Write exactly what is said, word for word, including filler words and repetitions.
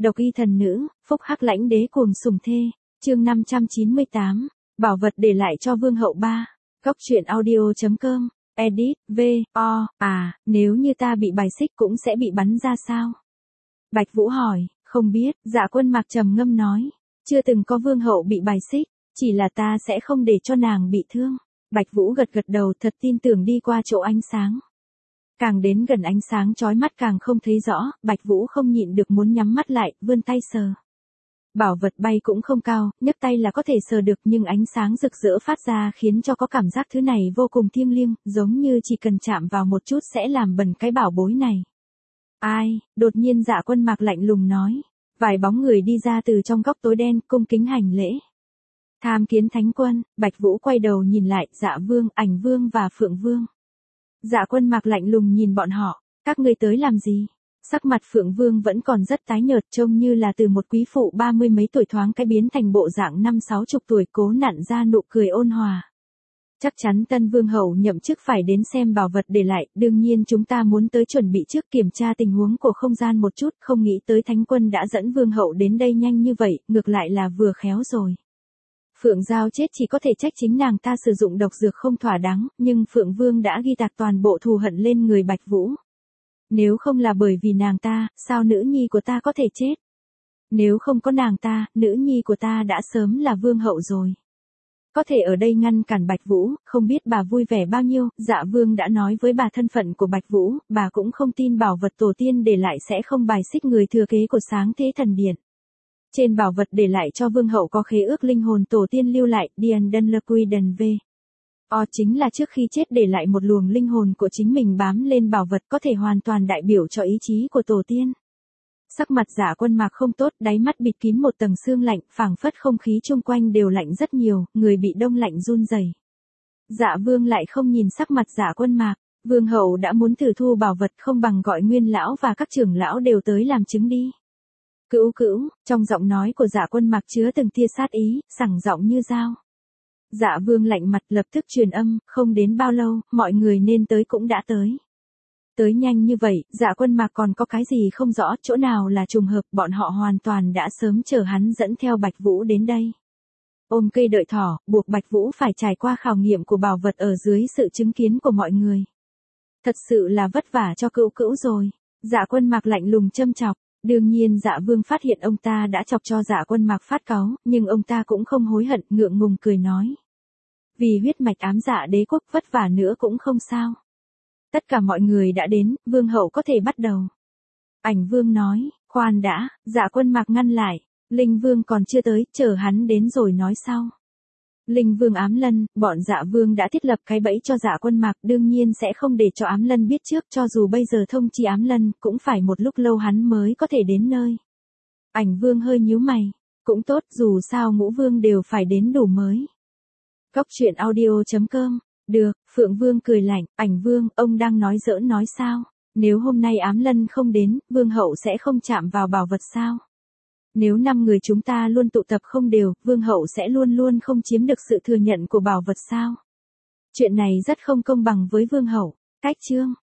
Độc y thần nữ, phúc hắc lãnh đế cuồng sủng thê, chương năm trăm chín mươi tám, bảo vật để lại cho vương hậu ba. Góc truyện audio.com, edit, v, o, à, nếu như ta bị bài xích cũng sẽ bị bắn ra sao? Bạch Vũ hỏi, không biết, Dạ Quân Mạc trầm ngâm nói, chưa từng có vương hậu bị bài xích, chỉ là ta sẽ không để cho nàng bị thương. Bạch Vũ gật gật đầu thật tin tưởng đi qua chỗ ánh sáng. Càng đến gần ánh sáng chói mắt càng không thấy rõ, Bạch Vũ không nhịn được muốn nhắm mắt lại, vươn tay sờ. Bảo vật bay cũng không cao, nhấc tay là có thể sờ được nhưng ánh sáng rực rỡ phát ra khiến cho có cảm giác thứ này vô cùng thiêng liêng, giống như chỉ cần chạm vào một chút sẽ làm bẩn cái bảo bối này. Ai, đột nhiên Dạ Quân Mạc lạnh lùng nói. Vài bóng người đi ra từ trong góc tối đen, cung kính hành lễ. Tham kiến thánh quân, Bạch Vũ quay đầu nhìn lại, Dạ Vương, Ảnh Vương và Phượng Vương. Dạ Quân Mạc lạnh lùng nhìn bọn họ, các ngươi tới làm gì? Sắc mặt Phượng Vương vẫn còn rất tái nhợt, trông như là từ một quý phụ ba mươi mấy tuổi thoáng cái biến thành bộ dạng năm sáu chục tuổi, cố nặn ra nụ cười ôn hòa. Chắc chắn tân vương hậu nhậm chức phải đến xem bảo vật để lại, đương nhiên chúng ta muốn tới chuẩn bị trước kiểm tra tình huống của không gian một chút, không nghĩ tới thánh quân đã dẫn vương hậu đến đây nhanh như vậy, ngược lại là vừa khéo rồi. Phượng Giao chết chỉ có thể trách chính nàng ta sử dụng độc dược không thỏa đáng, nhưng Phượng Vương đã ghi tạc toàn bộ thù hận lên người Bạch Vũ. Nếu không là bởi vì nàng ta, sao nữ nhi của ta có thể chết? Nếu không có nàng ta, nữ nhi của ta đã sớm là vương hậu rồi. Có thể ở đây ngăn cản Bạch Vũ, không biết bà vui vẻ bao nhiêu, Dạ Vương đã nói với bà thân phận của Bạch Vũ, bà cũng không tin bảo vật tổ tiên để lại sẽ không bài xích người thừa kế của Sáng Thế Thần Điện. Trên bảo vật để lại cho vương hậu có khế ước linh hồn tổ tiên lưu lại, Điền Đân Lơ Quy Đần V. O chính là trước khi chết để lại một luồng linh hồn của chính mình bám lên bảo vật có thể hoàn toàn đại biểu cho ý chí của tổ tiên. Sắc mặt Dạ Quân Mạc không tốt, đáy mắt bịt kín một tầng sương lạnh, phảng phất không khí chung quanh đều lạnh rất nhiều, người bị đông lạnh run rẩy. Dạ Vương lại không nhìn sắc mặt Dạ Quân Mạc, vương hậu đã muốn thử thu bảo vật không bằng gọi Nguyên lão và các trưởng lão đều tới làm chứng đi. Cữu cữu, trong giọng nói của Dạ Quân Mạc chứa từng tia sát ý, sẳng giọng như dao. Dạ Vương lạnh mặt lập tức truyền âm, không đến bao lâu, mọi người nên tới cũng đã tới. Tới nhanh như vậy, Dạ Quân Mạc còn có cái gì không rõ, chỗ nào là trùng hợp, bọn họ hoàn toàn đã sớm chờ hắn dẫn theo Bạch Vũ đến đây. Ôm cây đợi thỏ, buộc Bạch Vũ phải trải qua khảo nghiệm của bảo vật ở dưới sự chứng kiến của mọi người. Thật sự là vất vả cho cữu cữu rồi. Dạ Quân Mạc lạnh lùng châm chọc. Đương nhiên Dạ Vương phát hiện ông ta đã chọc cho Dạ Quân Mạc phát cáu, nhưng ông ta cũng không hối hận, ngượng ngùng cười nói. Vì huyết mạch ám dạ đế quốc vất vả nữa cũng không sao. Tất cả mọi người đã đến, vương hậu có thể bắt đầu. Ảnh Vương nói, khoan đã, Dạ Quân Mạc ngăn lại, Linh Vương còn chưa tới, chờ hắn đến rồi nói sau. Linh Vương Ám Lân, bọn Dạ Vương đã thiết lập cái bẫy cho Dạ Quân Mạc, đương nhiên sẽ không để cho Ám Lân biết trước, cho dù bây giờ thông chi Ám Lân, cũng phải một lúc lâu hắn mới có thể đến nơi. Ảnh Vương hơi nhíu mày, cũng tốt, dù sao ngũ vương đều phải đến đủ mới. Góc truyện audio.com, được, Phượng Vương cười lạnh, Ảnh Vương, ông đang nói giỡn nói sao? Nếu hôm nay Ám Lân không đến, vương hậu sẽ không chạm vào bảo vật sao? Nếu năm người chúng ta luôn tụ tập không đều, vương hậu sẽ luôn luôn không chiếm được sự thừa nhận của bảo vật sao? Chuyện này rất không công bằng với vương hậu. Cách chương